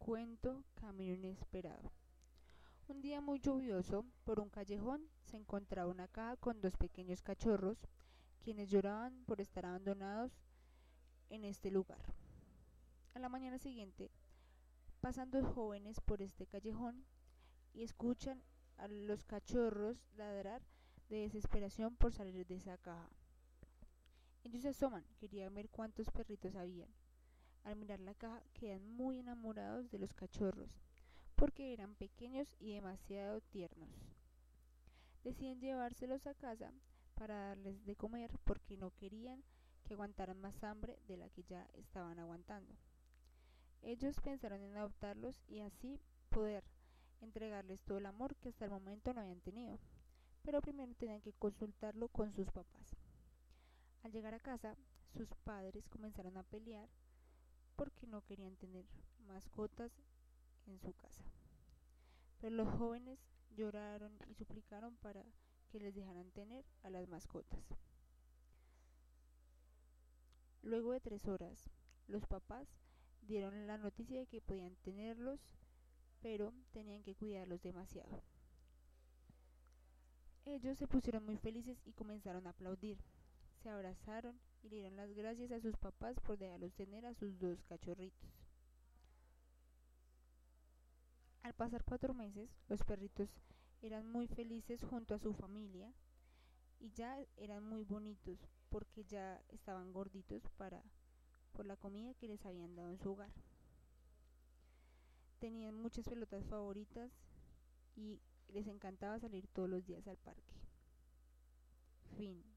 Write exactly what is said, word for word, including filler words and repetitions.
Cuento Camino Inesperado. Un día muy lluvioso, por un callejón se encontraba una caja con dos pequeños cachorros, quienes lloraban por estar abandonados en este lugar. A la mañana siguiente, pasan dos jóvenes por este callejón y escuchan a los cachorros ladrar de desesperación por salir de esa caja. Ellos se asoman, querían ver cuántos perritos habían. Al mirar la caja, quedan muy enamorados de los cachorros, porque eran pequeños y demasiado tiernos. Deciden llevárselos a casa para darles de comer porque no querían que aguantaran más hambre de la que ya estaban aguantando. Ellos pensaron en adoptarlos y así poder entregarles todo el amor que hasta el momento no habían tenido, pero primero tenían que consultarlo con sus papás. Al llegar a casa, sus padres comenzaron a pelear porque no querían tener mascotas en su casa. Pero los jóvenes lloraron y suplicaron para que les dejaran tener a las mascotas. Luego de tres horas, los papás dieron la noticia de que podían tenerlos, pero tenían que cuidarlos demasiado. Ellos se pusieron muy felices y comenzaron a aplaudir. Se abrazaron y le dieron las gracias a sus papás por dejarlos tener a sus dos cachorritos. Al pasar cuatro meses, los perritos eran muy felices junto a su familia y ya eran muy bonitos porque ya estaban gorditos para por la comida que les habían dado en su hogar. Tenían muchas pelotas favoritas y les encantaba salir todos los días al parque. Fin.